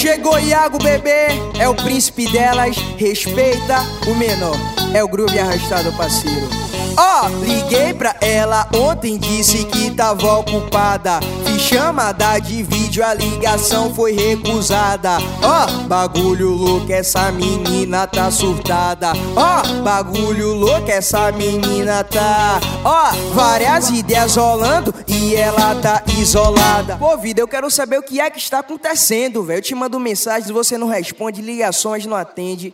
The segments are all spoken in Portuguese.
Chegou Iago, bebê, é o príncipe delas, respeita o menor. É o groove arrastado, parceiro. Ó, liguei pra ela ontem, disse que tava ocupada. Fiz chamada de vídeo, a ligação foi recusada. Ó, bagulho louco, essa menina tá surtada. Ó, bagulho louco, essa menina tá. Ó, várias ideias rolando e ela tá isolada. Pô, vida, eu quero saber o que é que está acontecendo, velho. Eu te mando mensagens, você não responde, ligações não atende.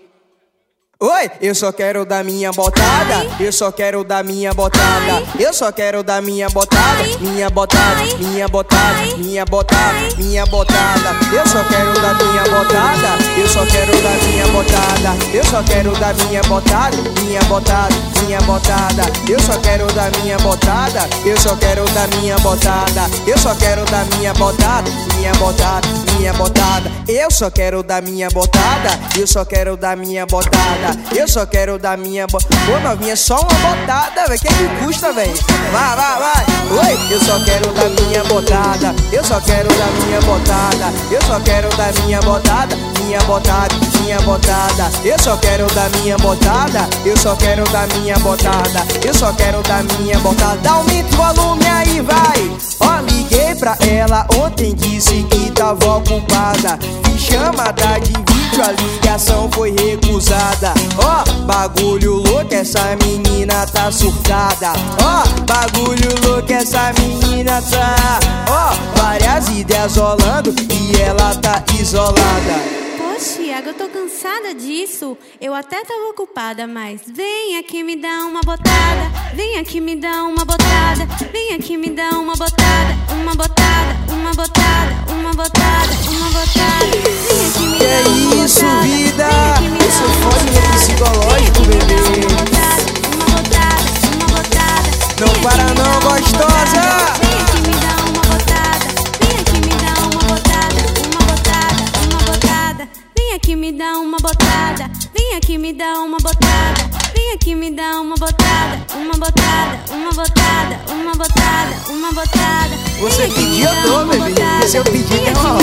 Oi, eu só quero dar minha botada, eu só quero dar minha botada, eu só quero dar minha botada, minha botada, minha botada, minha botada, minha botada. Eu só quero dar minha botada, eu só quero dar minha botada, eu só quero dar minha botada, minha botada, minha botada. Eu só quero dar minha botada, eu só quero dar minha botada, eu só quero dar minha botada, minha botada, minha botada. Eu só quero dar minha botada, eu só quero dar minha botada. Eu só quero dar minha botada. Pô, novinha, só uma botada, velho. Que custa, velho? Vai, vai, vai. Oi, eu só quero dar minha botada. Eu só quero dar minha botada. Eu só quero dar minha botada. Minha botada, minha botada. Eu só quero dar minha botada. Eu só quero dar minha botada. Eu só quero dar minha botada. Aumenta o volume aí, vai. Ó, liguei pra ela ontem, disse que tava ocupada. Fiz chamada de vídeo, a ligação foi recusada. Ó, bagulho louco, essa menina tá surtada. Ó, bagulho louco, essa menina tá. Ó, várias ideias rolando e ela tá isolada. Poxa, Iago, eu tô cansada disso. Eu até tava ocupada, mas vem aqui me dá uma botada. Vem aqui me dá uma botada. Vem aqui me dá uma botada. Uma botada, uma botada, uma botada, uma botada. Vem aqui me dá uma botada. Que isso, vida? Isso fode no psicológico, bebê. Uma botada, uma botada. Não para não, gostosa. Vem aqui me dá uma botada. Vem aqui me dá uma botada. Uma botada, uma botada. Vem aqui me dá uma botada. Vem aqui me dá uma botada. Vem aqui me dá uma botada. Uma botada, uma botada, uma botada, uma botada. Você pediu, eu dou, bebê. Se eu pedir, tem uma